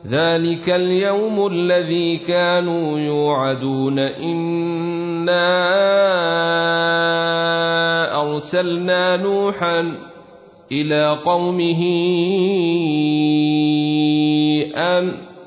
ذلك اليوم الذي كانوا يوعدون إنا أرسلنا نوحا إلى قومه أن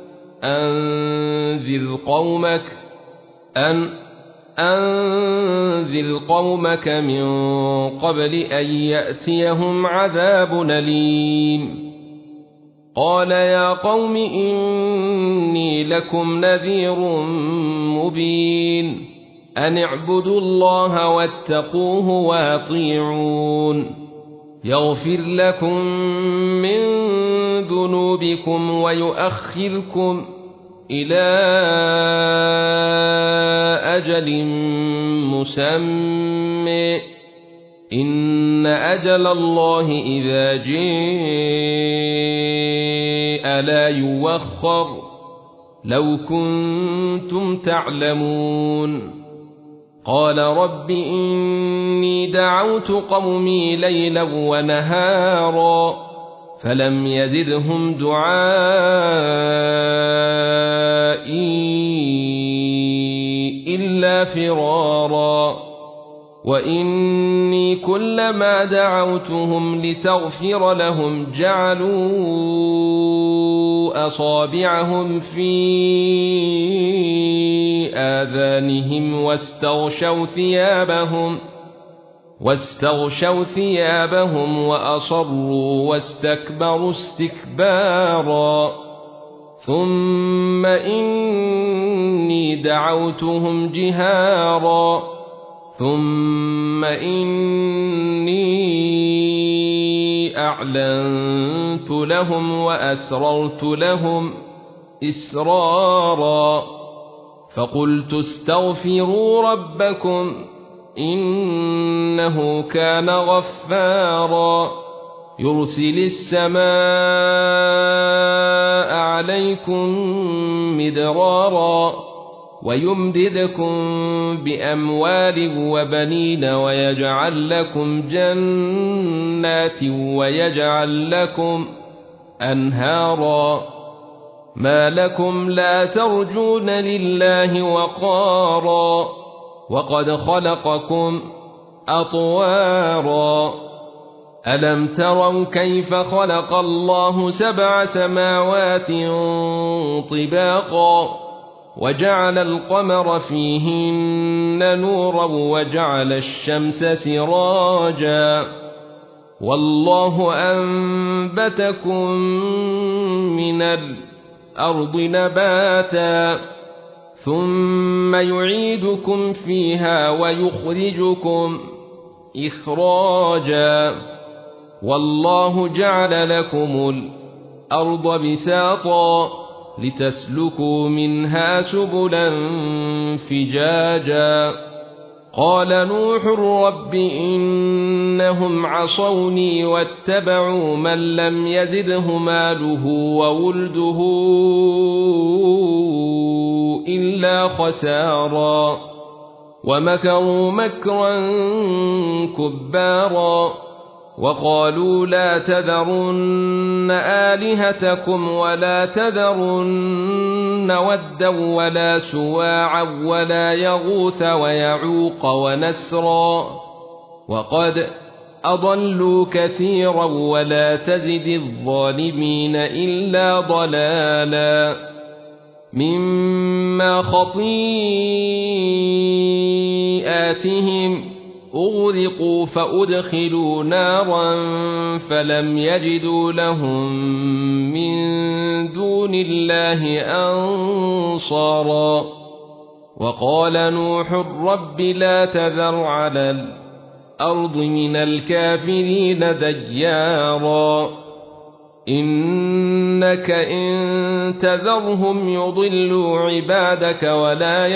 أنذر قومك من قبل أن يأتيهم عذاب أليم قال يا قوم إني لكم نذير مبين أن اعبدوا الله واتقوه واطيعون يغفر لكم من ذنوبكم ويؤخركم إلى أجل مسمى إن أجل الله إذا جاء لا يوخر لو كنتم تعلمون قال رب إني دعوت قومي ليلا ونهارا فلم يزدهم دعائي إلا فرارا وإني كلما دعوتهم لتغفر لهم جعلوا أصابعهم في آذانهم واستغشوا ثيابهم وأصروا واستكبروا استكبارا ثم إني دعوتهم جهارا ثم إني أعلنت لهم وأسررت لهم إسرارا فقلت استغفروا ربكم إنه كان غفارا يرسل السماء عليكم مدرارا ويمددكم بأموال وبنين ويجعل لكم جنات ويجعل لكم أنهارا ما لكم لا ترجون لله وقارا وقد خلقكم أطوارا ألم تروا كيف خلق الله 7 سماوات طباقا وجعل القمر فيهن نورا وجعل الشمس سراجا والله أنبتكم من الأرض نباتا ثم يعيدكم فيها ويخرجكم إخراجا والله جعل لكم الأرض بساطا لتسلكوا منها سبلا فجاجا قال نوح رب إنهم عصوني واتبعوا من لم يزده ماله وولده إلا خسارا ومكروا مكرا كبارا وقالوا لا تذرن آلهتكم ولا تذرن ودا ولا سواعا ولا يغوث ويعوق ونسرا وقد أضلوا كثيرا ولا تزد الظالمين إلا ضلالا مما خطيئاتهم أغرقوا فأدخلوا نارا فلم يجدوا لهم من دون الله أنصارا وقال نوح رب لا تذر على الأرض من الكافرين ديارا إنك إن تذرهم يضلوا عبادك ولا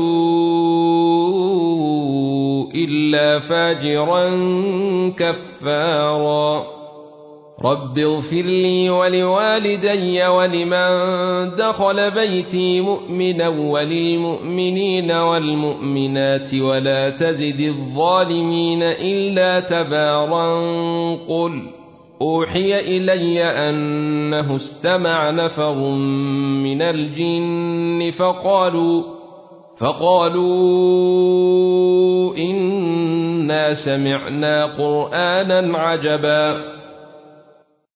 يلدوا إلا فاجرا كفارا رب اغفر لي ولوالدي ولمن دخل بيتي مؤمنا وللمؤمنين والمؤمنات ولا تزد الظالمين إلا تبارا قل أوحي إلي أنه استمع نفر من الجن فقالوا إنا سمعنا قرآنا عجبا